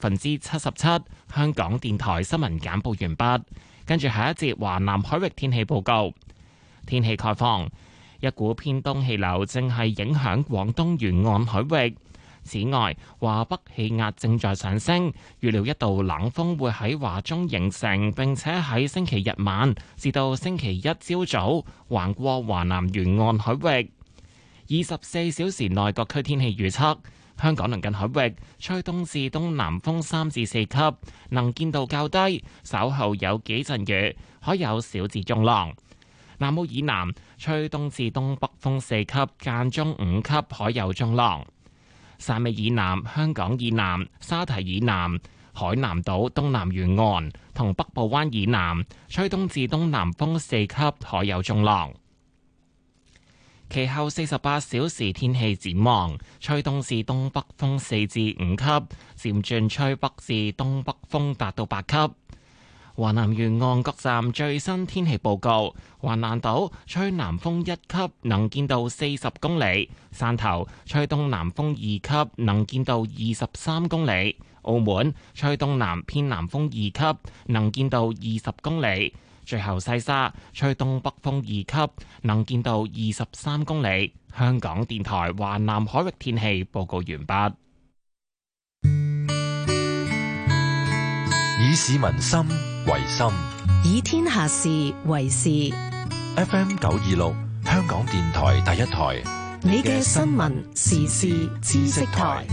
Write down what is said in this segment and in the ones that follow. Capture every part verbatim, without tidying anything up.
分之七十七。香港電台新聞簡報完畢，跟住下一節華南海域天氣報告。天氣概況，一股偏東氣流正係影響廣東沿岸海域。此外，華北氣壓正在上升，預料一道冷鋒會喺華中形成，並且喺星期日晚至到星期一朝早橫過華南沿岸海域。二十四小時內各區天氣預測：香港鄰近海域吹東至東南風三至四級，能見度較低，稍後有幾陣雨，可有小至中浪。南澳以南吹東至東北風四級，間中五級，可有中浪。汕尾以南、香港以南、沙堤以南、海南島東南沿岸同北部灣以南吹東至東南風四級，可有中浪。其後四十八小時天氣展望，吹東至東北風四至五級，漸轉吹北至東北風達到八級。華南沿岸各站最新天氣報告：橫瀾島吹南風一級，能見度四十公里；汕頭吹東南風二級，能見度二十三公里；澳門吹東南偏南風二級，能見度二十公里。最後西沙吹東北風二級，能見度二十三公里。香港電台華南海域天氣報告完畢。 以市民心為心， 以天下事為事。 F M 九二六，香港電台第一台， 你嘅新聞時事知識台，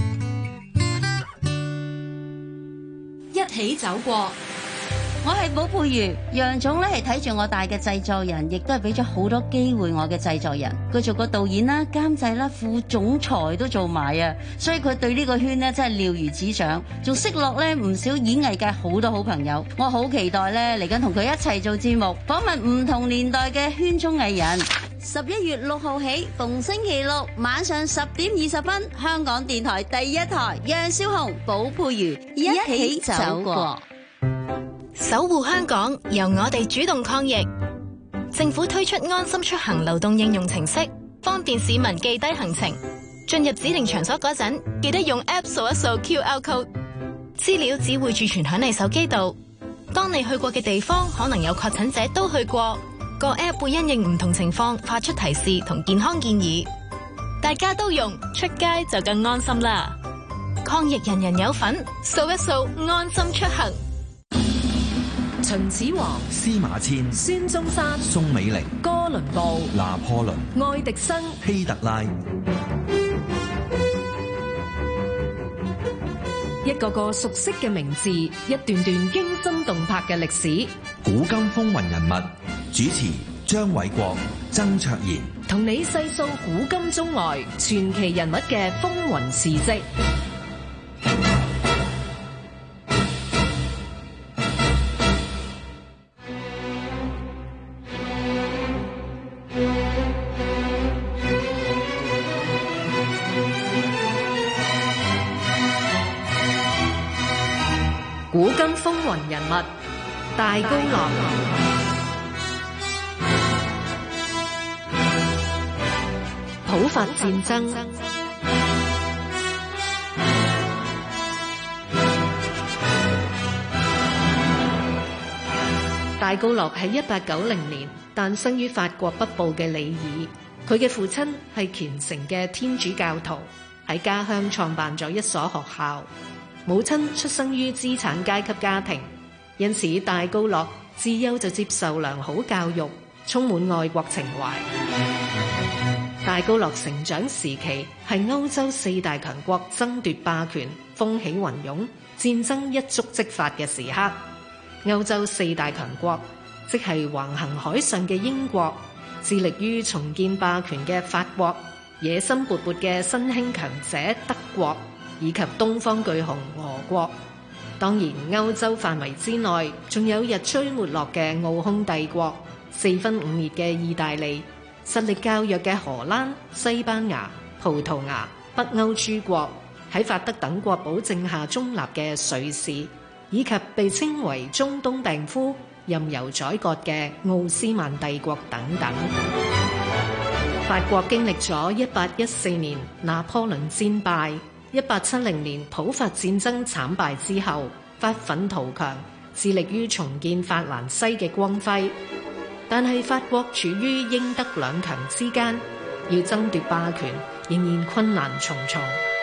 一起走過。我係寶佩瑜，楊總咧係睇住我大嘅製作人，亦都係俾咗好多機會我嘅製作人。佢做過導演啦、監製啦、副總裁都做埋啊，所以佢對呢個圈呢真係了如指掌，仲識落咧唔少演藝界好多好朋友。我好期待咧嚟緊同佢一齊做節目，訪問唔同年代嘅圈中藝人。十一月六號起，逢星期六晚上十點二十分，香港電台第一台，楊少紅、寶佩瑜一起走過。 守護香港，由我哋主動抗疫。政府推出安心出行流動應用程式，方便市民記低行程。進入指定場所嗰陣，記得用 App 掃一掃 Q R code， 資料只會儲存響你手機度。當你去過嘅地方可能有確診者都去過，個 App 會因應唔同情況發出提示同健康建議。大家都用，出街就更安心啦。抗疫人人有份，掃一掃安心出行。 秦始皇、 司馬遷、 孫中山、 宋美齡、 哥倫布、 拿破崙、 愛迪生、 希特拉， 一個個熟悉嘅名字，一段段驚心動魄嘅歷史。 古今風雲人物，主持張偉國、曾卓賢， 同你細數古今中外傳奇人物嘅風雲事跡。古今風雲人物，大高樂。普法戰爭。大高樂喺一八九零年誕生於法國北部嘅里爾，佢嘅父親係虔誠嘅天主教徒，喺家鄉創辦咗一所學校。母親出生於資產階級家庭，因此大高樂自幼就接受良好教育，充滿愛國情懷。大高樂成長時期係歐洲四大強國爭奪霸權、風起雲湧、戰爭一觸即發嘅時刻。歐洲四大強國即係橫行海上嘅英國，致力於重建霸權嘅法國，野心勃勃嘅新興強者德國，以及東方巨雄俄國。當然，歐洲範圍之內仲有日趨沒落嘅奧匈帝國、四分五裂嘅意大利、實力較弱嘅荷蘭、西班牙、葡萄牙、北歐諸國，喺法德等國保證下中立嘅瑞士，以及被稱為中東病夫、任由宰割嘅奧斯曼帝國等等。法國經歷咗一八一四年拿破崙戰敗、 一八七零年普法戰爭慘敗之後，發奮圖強，致力於重建法蘭西嘅光輝。但係法國處於英德兩強之間，要爭奪霸權仍然困難重重。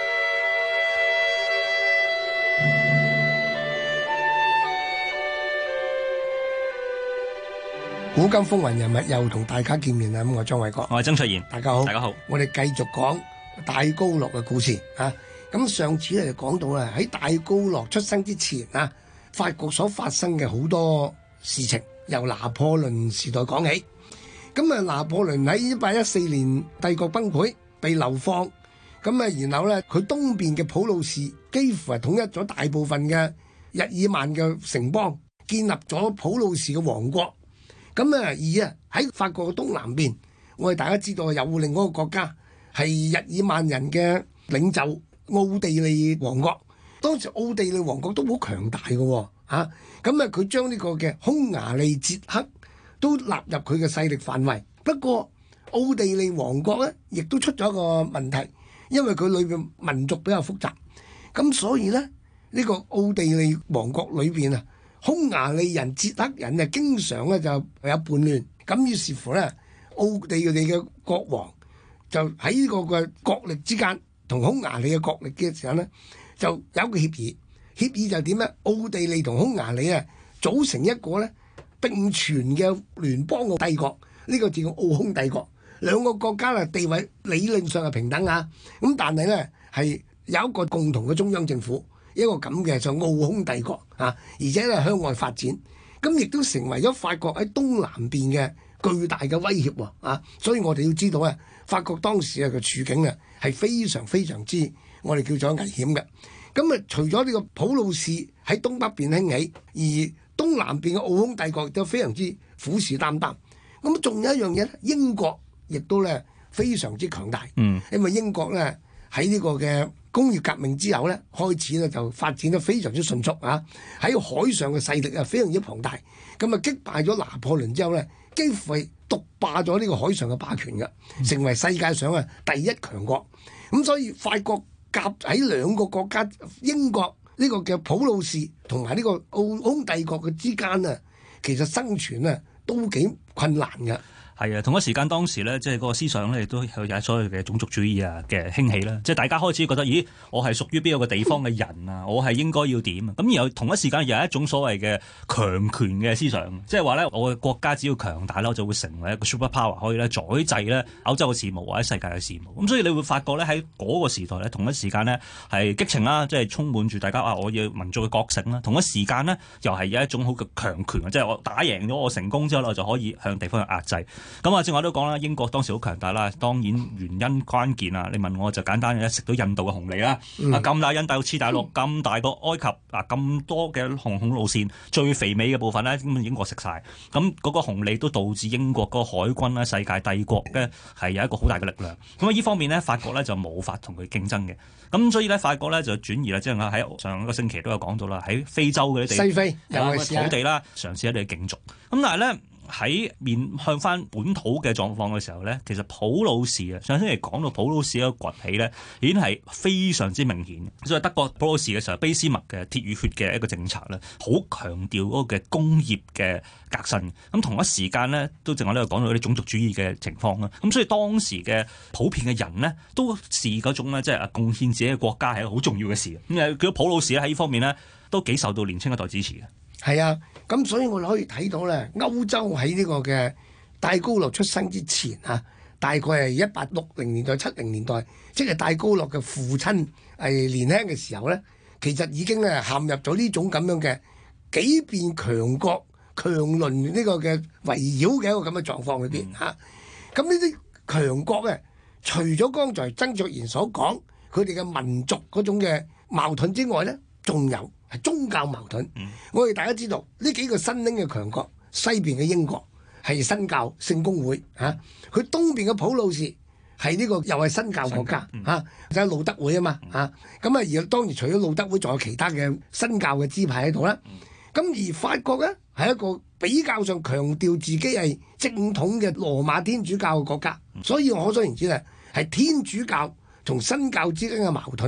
古今風雲人物又同大家見面啦！咁我張偉國， 我係曾卓賢， 大家好， 大家好。 我哋繼續講戴高樂嘅故事啊！咁上次咧就講到啦，喺戴高樂出生之前啊，法國所發生嘅好多事情，由拿破崙時代講起。咁啊，拿破崙喺一八一四年帝國崩潰，被流放。咁啊，然後咧佢東邊嘅普魯士幾乎係統一咗大部分嘅日耳曼嘅城邦，建立咗普魯士嘅王國。咁啊，而啊喺法國嘅東南邊，我哋大家知道有另外一個國家係日耳曼人嘅領袖奧地利王國。當時奧地利王國都好強大嘅喎，嚇咁啊佢將呢個嘅匈牙利、捷克都納入佢嘅勢力範圍。不過奧地利王國咧，亦都出咗一個問題，因為佢裏邊民族比較複雜，咁所以咧呢、呢個奧地利王國裏邊啊，匈牙利人、捷克人啊，經常咧就有叛亂，咁於是乎咧，奧地利嘅國王就喺呢個嘅國力之間，同匈牙利嘅國力嘅時候咧，就有一個協議，協議就點咧？奧地利同匈牙利啊，組成一個咧並存嘅聯邦嘅帝國，呢、呢個叫奧匈帝國。兩個國家嘅地位理論上係平等啊，咁但係咧係有一個共同嘅中央政府。一個咁嘅就奧匈帝國啊，而且咧向外發展，咁亦都成為咗法國喺東南邊嘅巨大嘅威脅喎啊！所以我哋要知道咧，法國當時嘅處境咧係非常非常之我哋叫做危險嘅。咁啊，除咗呢個普魯士喺東北邊興起，而東南邊嘅奧匈帝國亦都非常之虎視眈眈。咁仲有一樣嘢咧，英國亦都咧非常之強大，嗯，因為英國咧喺呢個嘅工業革命之後咧，開始咧就發展得非常之迅速啊！喺海上嘅勢力啊，非常之龐大。咁啊，擊敗咗拿破崙之後咧，幾乎係獨霸咗呢個海上嘅霸權嘅，成為世界上啊第一強國。咁所以法國夾喺兩個國家，英國呢個嘅普魯士同埋呢個奧匈帝國嘅之間啊，其實生存啊都幾困難嘅。 係啊，同一時間當時咧，即係個思想咧，亦都有所謂嘅種族主義啊嘅興起啦。即係大家開始覺得，咦，我係屬於邊個地方嘅人啊？我係應該要點啊？咁然後同一時間有一種所謂嘅強權嘅思想，即係話咧，我嘅國家只要強大咧，我就會成為一個 super power，可以咧宰制咧歐洲嘅事務或者世界嘅事務。咁所以你會發覺咧，喺嗰個時代咧，同一時間咧係激情啦，即係充滿住大家啊，我要民族嘅覺醒啦。同一時間咧，又係有一種好嘅強權啊，即係我打贏咗我成功之後，我就可以向地方去壓制。咁啊，正話都講啦，英國當時好強大啦，當然原因關鍵啊，你問我就簡單嘅，食到印度嘅紅利啦，啊咁、嗯、大印度黐大陸，咁、嗯、大個埃及啊，咁多嘅航空路線，最肥美嘅部分咧，咁英國食晒，咁嗰個紅利都導致英國個海軍咧，世界帝國嘅係有一個好大嘅力量。咁啊，呢方面咧，法國咧就冇法同佢競爭嘅，咁所以咧，法國咧就轉移啦，即係喺上一個星期都有講到啦，喺非洲嗰啲地，西非有土地啦，嘗試一啲競逐，咁但係咧。喺面向翻本土嘅狀況嘅時候咧，其實普魯士啊，上星期講到普魯士嘅崛起咧，已經係非常之明顯。所以德國普魯士嘅時候，卑斯麥嘅鐵與血嘅一個政策咧，好強調嗰個嘅工業嘅革新。咁同一時間咧，都正我呢度講到啲種族主義嘅情況啦。咁所以當時嘅普遍嘅人咧，都視嗰種咧，即係貢獻自己嘅國家係一個好重要嘅事。咁誒，佢普魯士喺呢方面咧，都幾受到年輕一代支持嘅。 係啊，咁所以我哋可以睇到咧，歐洲喺呢個嘅戴高樂出生之前啊，大概係一八六零年代、七零年代，即係戴高樂嘅父親係年輕嘅時候咧，其實已經咧陷入咗呢種咁樣嘅幾變強國強鄰呢個嘅圍繞嘅一個咁嘅狀況裏邊嚇。咁呢啲強國咧，除咗剛才曾卓賢所講佢哋嘅民族嗰種嘅矛盾之外咧，仲有係宗教矛盾。嗯、我哋大家知道呢幾個新興嘅強國，西邊嘅英國係新教聖公會嚇，佢、啊、東邊嘅普魯士係呢個又係新教國家嚇，就係、是、路德會啊嘛嚇。咁啊而當然除咗路德會，仲有其他嘅新教嘅支派喺度啦。咁、嗯、而法國咧係一個比較上強調自己係正統嘅羅馬天主教嘅國家，嗯、所以我可想而知咧係天主教同新教之間嘅矛盾咧，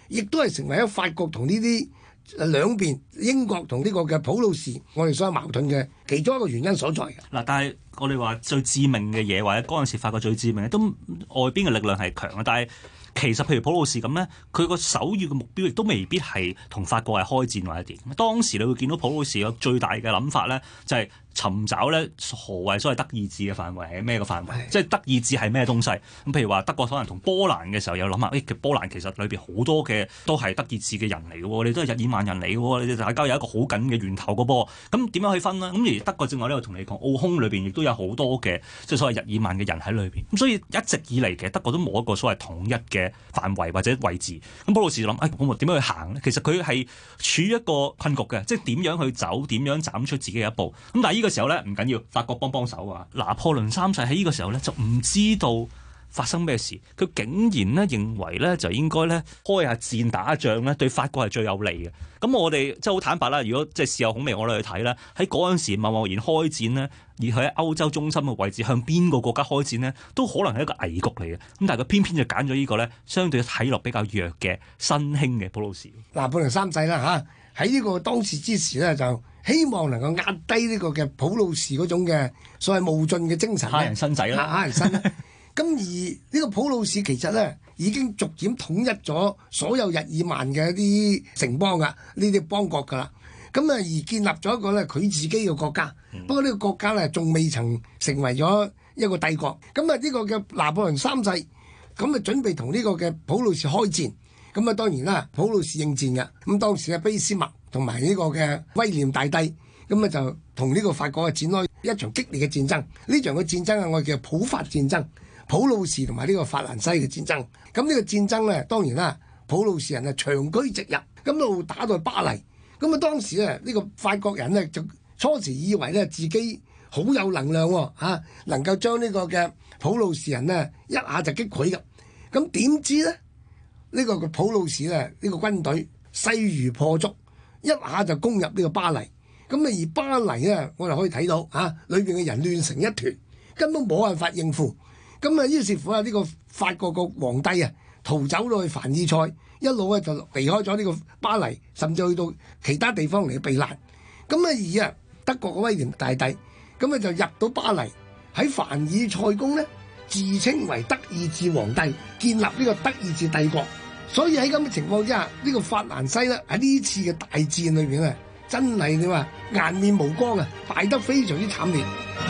亦都係成為咗法國同呢啲兩邊英國同呢個嘅普魯士，我哋所有矛盾嘅其中一個原因所在嘅。 嗱，但係我哋話最致命嘅嘢，或者嗰陣時法國最致命嘅，都外邊嘅力量係強嘅，但係其實譬如普魯士咁咧，佢個首要嘅目標亦都未必係同法國係開戰或者點。當時你會見到普魯士有最大嘅諗法咧，就係、是、尋找咧何謂所謂德意志嘅範圍係咩個範圍？即係德意志係咩東西？咁譬如話德國可能同波蘭嘅時候有諗下，誒、欸、波蘭其實裏邊好多嘅都係德意志嘅人嚟嘅喎，你都係日耳曼人嚟嘅喎，你哋大家有一個好緊嘅源頭嘅噃。咁點樣去分呢？咁而德國正話呢度同你講，奧匈裏邊亦都有好多嘅即係所謂日耳曼嘅人喺裏邊。咁所以一直以嚟其實德國都冇一個所謂統一嘅範圍或者位置。咁普魯士就諗，誒咁我點樣去行呢？其實佢係處於一個困局嘅，即係點樣去走，點樣斬出自己嘅一步。咁但係呢個時候咧唔緊要，法國幫幫手啊！拿破崙三世喺呢個時候咧就唔知道發生咩事，佢竟然咧認為咧就應該咧開下戰打仗咧對法國係最有利嘅。咁我哋即係好坦白啦，如果即係事後孔明我哋去睇咧，喺嗰陣時貿貿然開戰呢，而喺歐洲中心嘅位置向邊個國家開戰呢，都可能係一個危局嚟嘅。咁但係佢偏偏就揀咗呢個咧，相對睇落比較弱嘅新興嘅普魯士。 拿破崙三世啦嚇，喺呢個當時之時咧就希望能夠壓低呢個嘅普魯士嗰種嘅所謂冒進嘅精神， 蝦人身仔啦， 蝦人身。咁而呢個普魯士其實咧已經逐漸統一咗所有日耳曼嘅一啲城邦噶，呢啲邦國噶啦。咁啊而建立咗一個咧佢自己嘅國家，嗯、不過呢個國家咧仲未曾成為咗一個帝國。咁啊呢個嘅拿破崙三世咁啊準備同呢個嘅普魯士開戰。咁啊當然啦，普魯士應戰嘅。咁當時嘅卑斯麥同埋呢個嘅威廉大帝，咁啊就同呢個法國啊展開一場激烈嘅戰爭。呢場嘅戰爭啊，我哋叫普法戰爭。普魯士同埋呢個法蘭西嘅戰爭，咁呢個戰爭咧，當然啦，普魯士人啊長驅直入，咁一路打到巴黎，咁啊當時咧呢個法國人咧就初時以為咧自己好有能量喎、啊，能夠將呢個嘅普魯士人咧一下就擊潰嘅，咁點知咧呢個嘅普魯士咧呢個軍隊勢如破竹，一下就攻入呢個巴黎，咁啊而巴黎咧我哋可以睇到啊裏邊嘅人亂成一團，根本冇辦法應付。咁啊，於是乎啊，呢個法國個皇帝啊，逃走到去凡爾賽，一路咧就離開咗呢個巴黎，甚至去到其他地方嚟避難。咁啊，而啊德國嘅威廉大帝，咁啊就入到巴黎，喺凡爾賽宮咧自稱為德意志皇帝，建立呢個德意志帝國。所以喺咁嘅情況之下，呢、呢個法蘭西咧喺呢次嘅大戰裏邊啊，真係你話顏面無光啊，敗得非常之慘烈。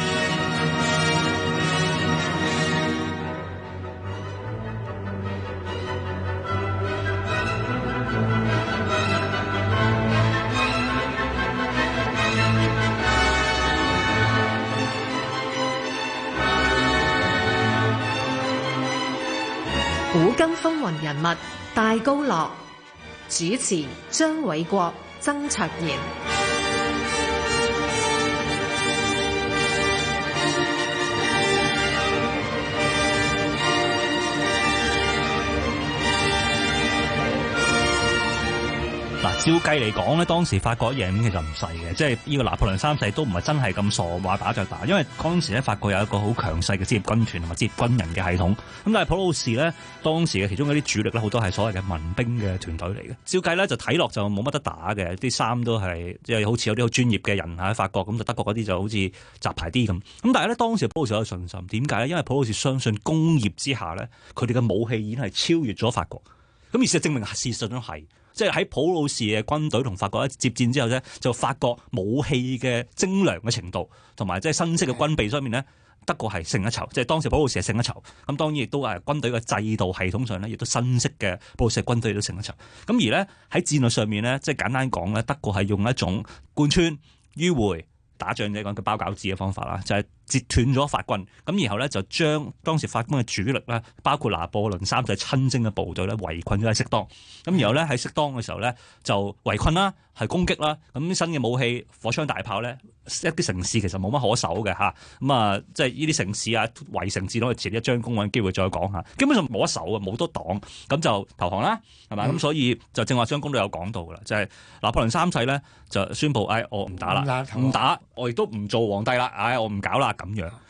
古今風雲人物大高樂，主持張偉國、曾卓賢。 照計嚟講咧，當時法國贏其實唔細嘅，即係呢個拿破崙三世都唔係真係咁傻話打就打，因為嗰陣時咧法國有一個好強勢嘅職業軍團同埋職業軍人嘅系統。咁但係普魯士咧當時嘅其中一啲主力咧好多係所謂嘅民兵嘅團隊嚟嘅。照計咧就睇落就冇乜得打嘅，啲衫都係即係好似有啲好專業嘅人喺法國，咁就德國嗰啲就好似雜牌啲咁。咁但係咧當時普魯士有信心，點解咧？因為普魯士相信工業之下咧，佢哋嘅武器已經係超越咗法國。咁而事實證明事實都係。即係喺普魯士嘅軍隊同法國一接戰之後咧，就發覺武器嘅精良嘅程度，同埋即係新式嘅軍備上面咧，德國係勝一籌。即係當時普魯士係勝一籌。咁當然亦都係軍隊嘅制度系統上咧，亦都新式嘅普魯士軍隊都勝一籌。咁而咧喺戰略上面咧，即係簡單講咧，德國係用一種貫穿迂迴打仗者講嘅包餃子嘅方法啦，就係、是、截斷咗法軍，咁然後咧就將當時法軍嘅主力咧，包括拿破崙三世親征嘅部隊咧圍困咗喺色當，咁然後咧喺色當嘅時候咧就圍困啦，係攻擊啦，咁新嘅武器火槍大炮咧，一啲城市其實冇乜可守嘅嚇，咁啊即係呢啲城市啊圍城戰，我哋遲一張公揾機會再講下，基本上冇得守啊，冇得擋，咁就投降啦，係嘛？咁、嗯、所以就正話張公都有講到噶啦，就係、是、拿破崙三世咧就宣布，唉、哎，我唔打啦，唔打，我亦都唔做皇帝啦，唉、哎，我唔搞啦咁樣。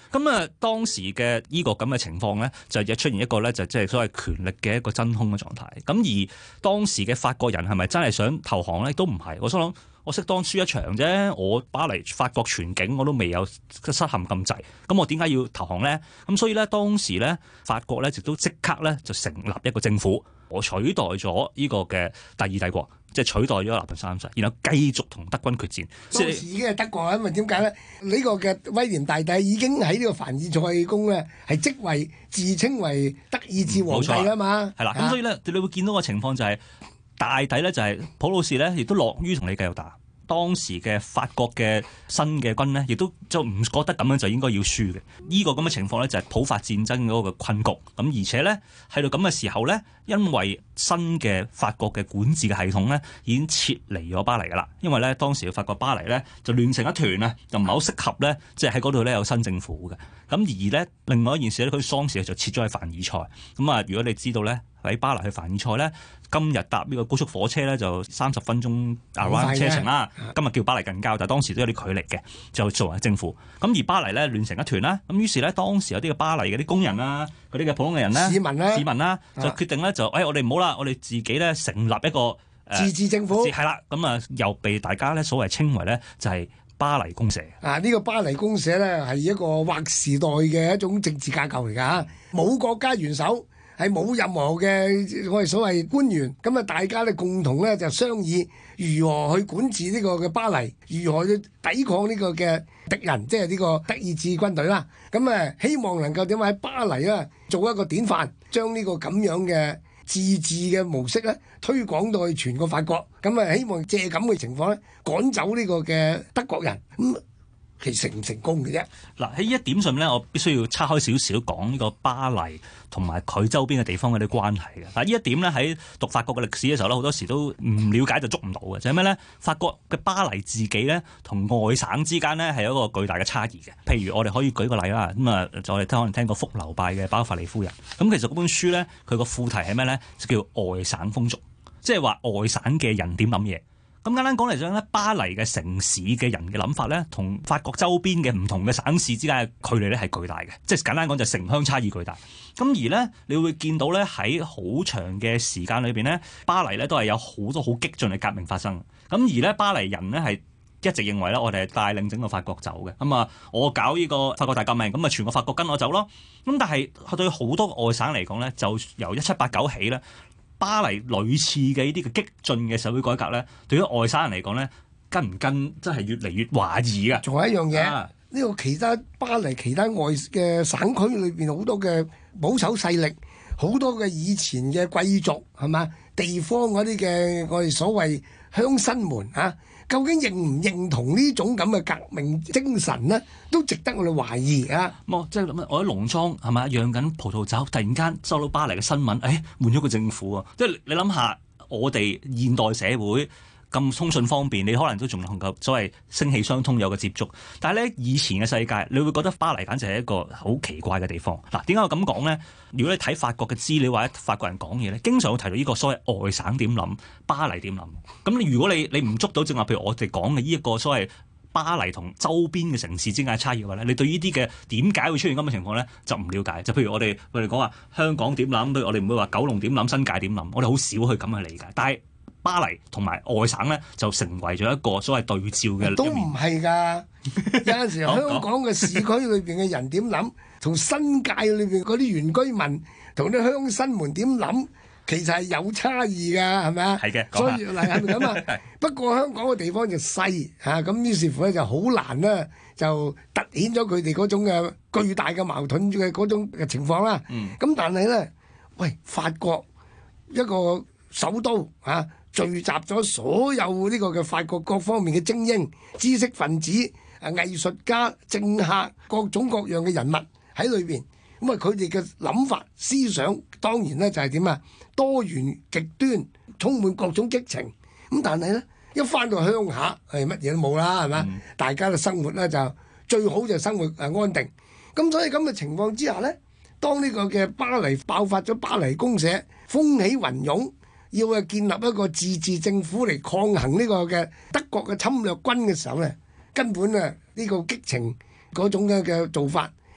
咁啊，當時嘅呢個咁嘅情況咧，就亦出現一個咧，就即係所謂權力嘅一個真空嘅狀態。咁而當時嘅法國人係咪真係想投降咧？都唔係。我想諗，我適當輸一場啫。我巴黎法國全境我都未有失陷咁滯，咁我點解要投降咧？咁所以咧，當時咧，法國咧亦都即刻咧就成立一個政府，我取代咗呢個嘅第二帝國。即係取代咗拿破崙三世，然後繼續同德軍決戰。 當時已經係德國啊，因為點解咧？呢、呢個嘅威廉大帝已經喺呢個凡爾賽宮咧，係即位自稱為德意志皇帝啦嘛。 係啦，咁所以咧，你會見到個情況就係、是、大抵咧就係普魯士咧，亦都樂於同你繼續打。當時嘅法國嘅新嘅軍呢，亦都就唔覺得咁樣就應該要輸嘅。呢、這個咁嘅情況呢，就係普法戰爭嗰個困局。咁而且呢，喺到咁嘅時候呢，因為新嘅法國嘅管治嘅系統呢，已經撤離咗巴黎噶啦。因為呢，當時嘅法國巴黎呢，就亂成一團啊，就唔係好適合呢，即係喺嗰度呢有新政府嘅。咁而呢，另外一件事呢，佢喪時就撤咗去凡爾賽。咁啊，如果你知道呢，喺巴黎去凡爾賽呢，今日搭呢個高速火車呢，就三十分鐘啊車程啦。今日叫巴黎近郊，但係當時都有啲距離嘅，就作為政府。咁而巴黎咧亂成一團啦，咁於是咧當時有啲嘅巴黎嘅啲工人啊，嗰啲嘅普通嘅人咧， 市民啦， 市民啦，就決定咧就，誒、哎、我哋唔好啦，我哋自己咧成立一個、呃、 自治政府， 係啦，咁啊又被大家咧所謂稱為咧就係巴黎公社。 啊，呢、這個巴黎公社咧係一個劃時代嘅一種政治架構嚟㗎，冇國家元首。係冇任何嘅我哋所謂官員，咁啊大家咧共同咧就商議如何去管治呢個嘅巴黎，如何去抵抗呢個嘅敵人，即係呢個德意志軍隊啦。咁啊希望能夠點喺巴黎啊做一個典範，將呢個咁樣嘅自治嘅模式咧推廣到去全個法國。咁啊希望借咁嘅情況咧趕走呢個嘅德國人。咁其實成唔成功嘅啫？ 嗱喺呢一點上面咧，我必須要岔開少少講呢個巴黎同埋佢周邊嘅地方嗰啲關係嘅。嗱呢一點咧喺讀法國嘅歷史嘅時候咧，好多時都唔了解就捉唔到嘅，就係咩咧？法國嘅巴黎自己咧同外省之間咧係有一個巨大嘅差異嘅。譬如我哋可以舉個例啦，咁啊就我哋可能聽過福樓拜嘅包法利夫人。咁其實嗰本書咧佢個副題係咩咧？就叫外省風俗，即係話外省嘅人點諗嘢。咁簡單講嚟講咧，巴黎嘅城市嘅人嘅諗法咧，同法國周邊嘅唔同嘅省市之間嘅距離咧係巨大嘅，即係簡單講就城鄉差異巨大。咁而咧，你會見到咧喺好長嘅時間裏邊咧，巴黎咧都係有好多好激進嘅革命發生。咁而咧，巴黎人咧係一直認為咧，我哋係帶領整個法國走嘅。咁啊，我搞呢個法國大革命，咁啊全個法國跟我走咯。咁但係對好多外省嚟講咧，就由一七八九起咧。巴黎類似嘅呢啲嘅激進嘅社會改革咧，對於外省人嚟講咧，跟唔跟真係越嚟越懷疑㗎。 仲有一樣嘢，呢、 啊、 個其他巴黎其他外嘅省區裏邊好多嘅保守勢力，好多嘅以前嘅貴族係嘛，地方嗰啲嘅我哋所謂鄉紳們啊。究竟認唔認同呢種咁嘅革命精神呢？都值得我哋懷疑啊！ 冇、嗯，即係諗我喺農莊係咪釀緊葡萄酒，突然間收到巴黎嘅新聞，誒、哎、換咗個政府啊！即係你諗下，我哋現代社會咁通訊方便，你可能都仲能夠所謂聲氣相通有個接觸。但係咧，以前嘅世界，你會覺得巴黎簡直係一個好奇怪嘅地方。嗱，點解我咁講咧？如果你睇法國嘅資料或者法國人講嘢咧，經常會提到呢個所謂外省點諗，巴黎點諗。咁你如果你你唔捉到正話，譬如我哋講嘅呢一個所謂巴黎同周邊嘅城市之間嘅差異嘅話咧，你對呢啲嘅點解會出現咁嘅情況咧，就唔了解。就譬如我哋我哋講話香港點諗，對我哋唔會話九龍點諗、新界點諗，我哋好少去咁去理解。但係巴黎同埋外省咧，就成為咗一個所謂對照嘅。 都唔係㗎，有陣時香港嘅市區裏邊嘅人點諗，同新界裏邊嗰啲原居民同啲鄉紳們點諗，其實係有差異㗎，係咪啊？ 係嘅， 所以嗱係咪咁啊？不過香港嘅地方就細嚇，咁、啊、於是乎咧就好難咧，就突顯咗佢哋嗰種嘅巨大嘅矛盾嘅嗰種嘅情況啦。咁、嗯、但係咧，喂，法國一個首都啊！聚集咗所有呢個嘅法國各方面嘅精英、知識分子、啊藝術家、政客各種各樣嘅人物喺裏邊。咁啊，佢哋嘅諗法、思想當然咧就係點啊？多元極端，充滿各種激情。咁但係咧，一返到鄉下係乜嘢都冇啦，係咪？嗯、大家嘅生活咧就最好就生活誒安定。咁所以咁嘅情況之下咧，當呢個嘅巴黎爆發咗巴黎公社，風起雲湧。要啊建立一個自治政府嚟抗衡呢個嘅德國嘅侵略軍嘅時候咧，根本啊呢個激情嗰種嘅嘅做法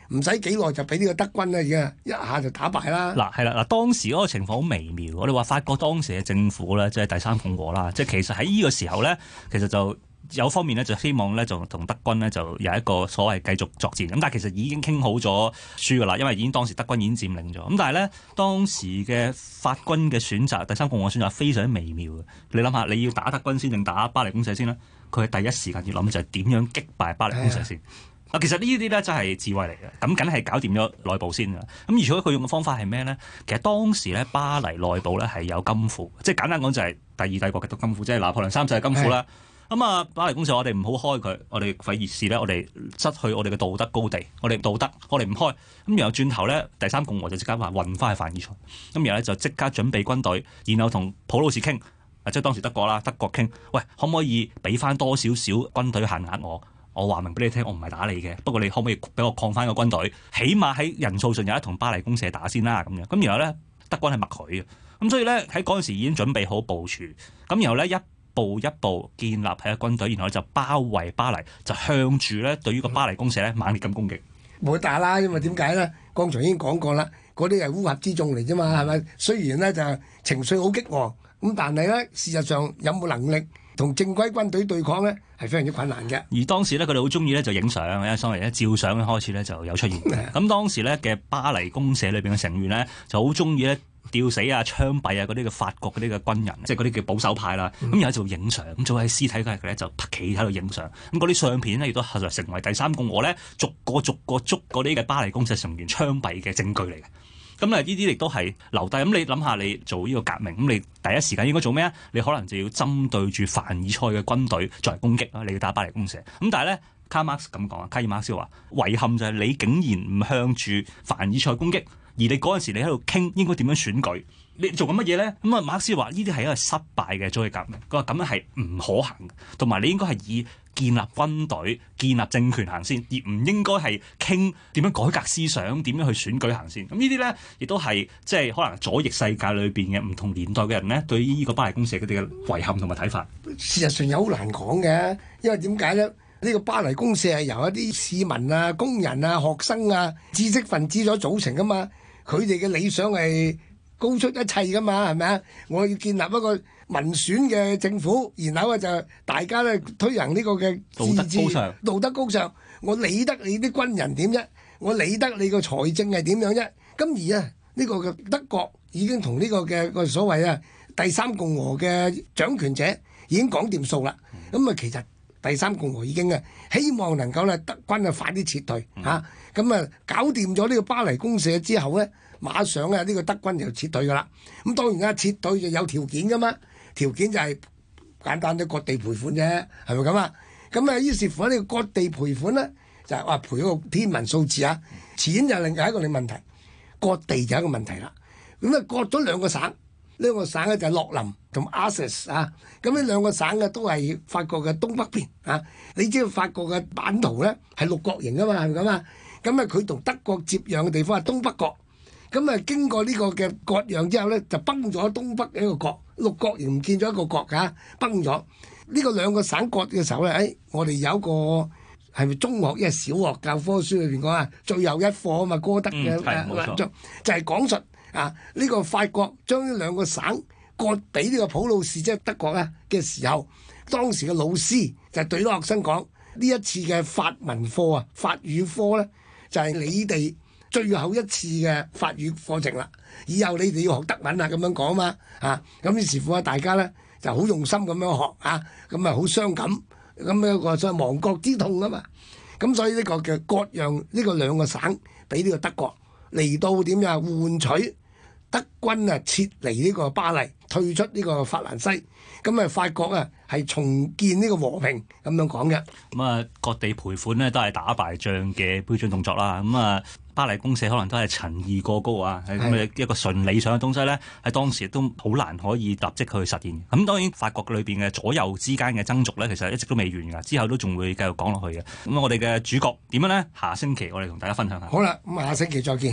唔使幾耐就俾呢個德軍咧已經一下就打敗啦。 嗱係啦，嗱當時嗰個情況好微妙。我哋話法國當時嘅政府咧，即係第三共和啦，即係其實喺呢個時候咧，其實就有方面咧就希望咧就同德軍咧就有一個所謂繼續作戰。咁但係其實已經傾好咗輸㗎啦，因為已經當時德軍已經佔領咗。咁但係咧當時嘅法軍嘅選擇，第三共和選擇非常之微妙嘅。你諗下，你要打德軍先定打巴黎公社先咧？佢係第一時間要諗就係點樣擊敗巴黎公社先。啊，其實呢啲咧真係智慧嚟嘅，咁梗係搞掂咗內部先㗎。咁而且佢用嘅方法係咩咧？其實當時咧巴黎內部咧係有金庫，即係簡單講就係第二帝國嘅金庫，即係拿破崙三世嘅金庫啦。咁啊，巴黎公社我哋唔好開佢，我哋費事咧，我哋失去我哋嘅道德高地，我哋道德我哋唔開。咁然後轉頭咧，第三共和就即刻話運翻去凡爾賽，咁然後咧就即刻準備軍隊，然後同普魯士傾，啊即係當時德國啦，德國傾，喂可唔可以俾翻多少少軍隊限額我？我話明俾你聽，我唔係打你嘅，不過你可唔可以俾我擴翻個軍隊？起碼喺人數上有得同巴黎公社打先啦，咁樣。咁然後咧，德軍係默許嘅，咁所以咧喺嗰陣時已經準備好部署，咁然後咧一步一步建立喺個軍隊，然後就包圍巴黎，就向住咧對於個巴黎公社咧猛烈咁攻擊。 冇得打啦，因為點解咧？剛才已經講過啦，嗰啲係烏合之眾嚟啫嘛，係咪？雖然咧就情緒好激昂，咁但係咧事實上有冇能力同正規軍隊對抗咧，係非常之困難嘅。 而當時咧，佢哋好中意咧就影相，因為所謂咧照相開始咧就有出現。咁當時咧嘅巴黎公社裏邊嘅成員咧就好中意咧吊死啊、槍斃啊嗰啲嘅法國嗰啲嘅軍人，即係嗰啲叫保守派啦。咁而家就影相，咁做喺屍體嗰日咧就企喺度影相。咁嗰啲相片咧亦都後來成為第三共和咧逐個逐個捉嗰啲嘅巴黎公社成員槍斃嘅證據嚟嘅。咁啊，呢啲亦都係留低。咁你諗下，你做呢個革命，咁你第一時間應該做咩啊？你可能就要針對住凡爾賽嘅軍隊作為攻擊啦。你要打巴黎公社。咁但係咧，卡馬克思咁講啊，卡爾馬克思話遺憾就係你竟然唔向住凡爾賽攻擊，而你嗰陣時你喺度傾應該點樣選舉，你做緊乜嘢咧？咁啊，馬克思話呢啲係一個失敗嘅左翼革命。佢話咁樣係唔可行嘅，同埋你應該係以建立軍隊、建立政權行先，而唔應該係傾點樣改革思想、點樣去選舉行先。咁呢啲咧，亦都係即係可能左翼世界裏邊嘅唔同年代嘅人咧，對於呢個巴黎公社佢哋嘅遺憾同埋睇法。 事實上有好難講嘅，因為點解咧？呢個巴黎公社係由一啲市民啊、工人啊、學生啊、知識分子所組成噶嘛，佢哋嘅理想係高出一切噶嘛，係咪啊？我要建立一個民選嘅政府，然後咧就大家咧推行呢個嘅道德高尚， 道德高尚。我理得你啲軍人點啫？我理得你個財政係點樣啫？咁而啊，呢個嘅德國已經同呢個嘅個所謂啊第三共和嘅掌權者已經講掂數啦。咁啊，其實第三共和已經啊希望能夠咧德軍啊快啲撤退嚇。咁啊搞掂咗呢個巴黎公社之後咧，馬上啊呢個德軍就撤退噶啦。咁當然啦，撤退就有條件噶嘛。條件就係簡單啲割地賠款啫，係咪咁啊？咁啊，於是乎呢個割地賠款咧，就係話賠一個天文數字啊，錢就另係一個另問題，割地就係一個問題啦。咁啊，割咗兩個省，呢兩個省咧就係洛林同阿塞斯啊。咁呢兩個省嘅都係法國嘅東北邊啊。你知道法國嘅版圖咧係六角形噶嘛，係咪咁啊？咁啊，佢同德國接壤嘅地方係東北角。咁啊，經過呢個嘅割讓之後咧，就崩咗東北嘅一個角，六角形唔見咗一個角㗎，崩咗。呢個兩個省割嘅時候咧，誒、哎，我哋有一個係咪中學，因為小學教科書裏邊講啊，最後一課啊嘛，歌德嘅、 嗯啊、 就就係、是、講述啊，呢、這個法國將呢兩個省割俾呢個普魯士即係、就是、德國啊嘅時候，當時嘅老師就對啲學生講：呢一次嘅法文課啊，法語科咧，就係、是、你哋最後一次嘅法語課程啦，以後你哋要學德文啊，咁樣講嘛，啊，咁於是乎啊，大家咧就好用心咁樣學啊，咁啊好傷感，咁樣一個所謂亡國之痛啊嘛，咁所以呢個嘅割讓呢個兩個省俾呢個德國嚟到點樣換取德軍啊撤離呢個巴黎，退出呢個法蘭西，咁啊法國啊係重建呢個和平咁樣講嘅。 咁啊割地賠款呢都係打敗仗嘅標準動作啦。咁啊巴黎公社可能都係陳義過高啊，係咁嘅一個純理想嘅東西咧，喺當時都好難可以立即去實現。咁當然法國裏邊嘅左右之間嘅爭逐咧，其實一直都未完㗎，之後都仲會繼續講落去嘅。咁我哋嘅主角點樣咧？下星期我哋同大家分享下。 好啦，咁下星期再見。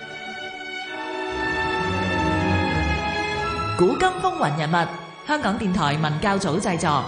古今風雲人物，香港電台文教組製作。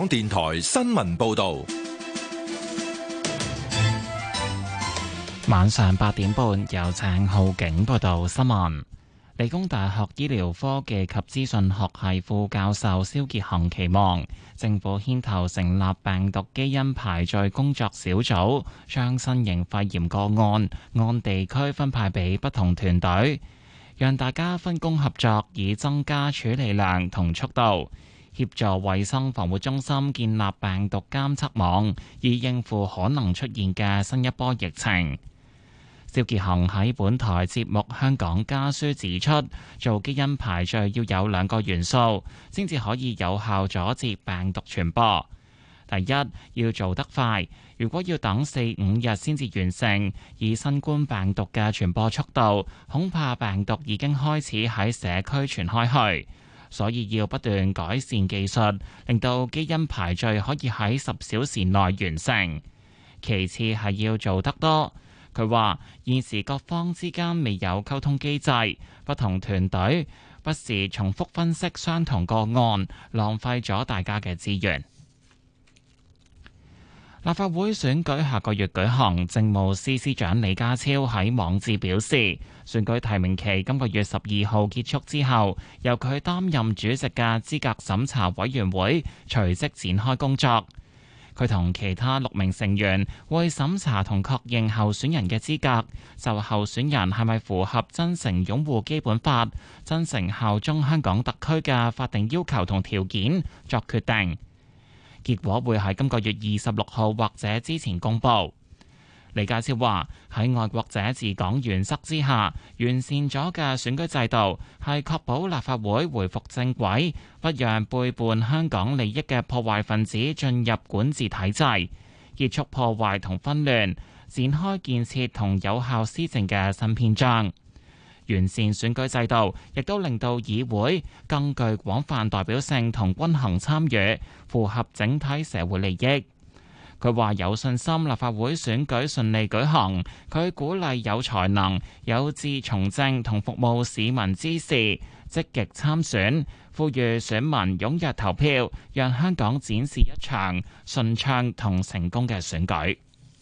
港電台新聞報道。 晚上八點半，由鄭浩景報道新聞。理工大學醫療科技及資訊學系副教授蕭傑恒期望政府牽頭成立病毒基因排序工作小組，將新型肺炎個案按地區分派俾不同團隊，讓大家分工合作，以增加處理量同速度，協助衛生防護中心建立病毒監測網，以應付可能出現嘅新一波疫情。蕭傑恒喺本台節目《香港家書》指出，做基因排序要有兩個元素，先至可以有效阻截病毒傳播。第一，要做得快，如果要等四五日先至完成，以新冠病毒嘅傳播速度，恐怕病毒已經開始喺社區傳開去。所以要不斷改善技術，令到基因排序可以喺十小時內完成。其次係要做得多。佢話現時各方之間未有溝通機制，不同團隊不時重複分析相同個案，浪費咗大家嘅資源。立法會選舉下個月舉行，政務司司長李家超喺網誌表示，選舉提名期今個月十二號結束之後，由佢擔任主席嘅資格審查委員會隨即展開工作。佢同其他六名成員會審查同確認候選人嘅資格，就候選人係咪符合真誠擁護基本法、真誠效忠香港特區嘅法定要求同條件作決定。結果會喺今個月二十六號或者之前公佈。李家超話：喺愛國者治港原則之下，完善咗嘅選舉制度係確保立法會回復正軌，不讓背叛香港利益嘅破壞分子進入管治體制，結束破壞同紛亂，展開建設同有效施政嘅新篇章。完善選舉制度，亦都令到議會更具廣泛代表性同均衡參與，符合整體社會利益。佢話有信心立法會選舉順利舉行。佢鼓勵有才能、有志從政同服務市民之士積極參選，呼籲選民踴躍投票，讓香港展示一場順暢同成功嘅選舉。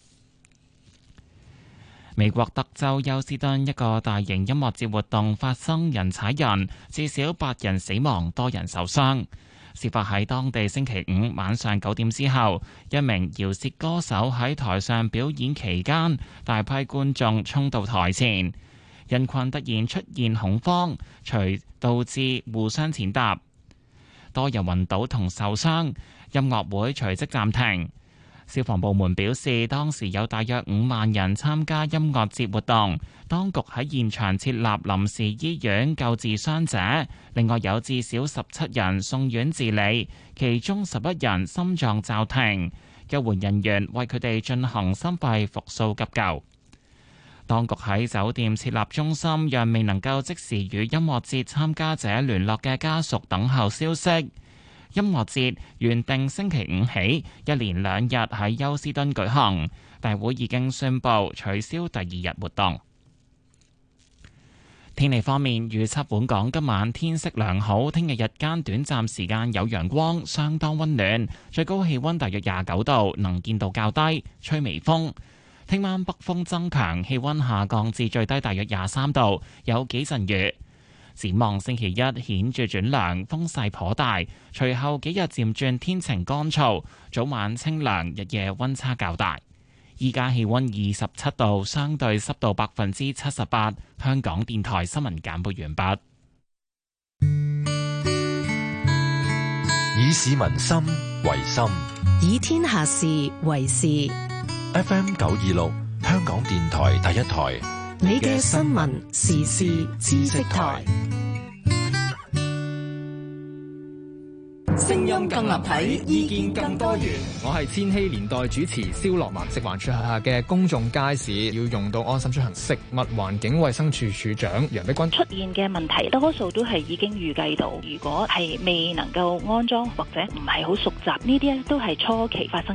美國德州休斯敦一個大型音樂節活動發生人踩人，至少八人死亡，多人受傷。事發喺當地星期五晚上九點之後，一名饒舌歌手喺台上表演期間，大批觀眾衝到台前，人群突然出現恐慌，隨導致互相踐踏，多人暈倒同受傷，音樂會隨即暫停。消防部門表示，當時有大約五萬人參加音樂節活動，當局喺現場設立臨時醫院救治傷者，另外有至少十七人送院治理，其中十一人心臟驟停，救援人員為佢哋進行心肺復甦急救。當局喺酒店設立中心，讓未能夠即時與音樂節參加者聯絡嘅家屬等候消息。音樂節原定星期五起一連兩日喺休斯敦舉行，大會已經宣布取消第二日活動。天氣方面，預測本港今晚天色良好，聽日日間短暫時間有陽光，相當溫暖，最高氣溫大約廿九度，能見度較低，吹微風。聽晚北風增強，氣溫下降至最低大約廿三度，有幾陣雨。展望星期一顯著轉涼，風勢頗大，隨後幾日漸轉天晴乾燥，早晚清涼，日夜溫差較大。依家氣溫二十七度，相對濕度百分之七十八。香港電台新聞簡報完畢。 以市民心為心， 以天下事為事。 F M 九二六，香港電台第一台。 你嘅新聞時事知識台， 聲音更立體，意見更多元。 我係千禧年代主持蕭樂文。食環署轄下嘅公眾街市要用到安心出行，食物環境衛生署署長楊碧君。 出現嘅問題多數都係已經預計到，如果係未能夠安裝或者唔係好熟習，呢啲咧都係初期發生。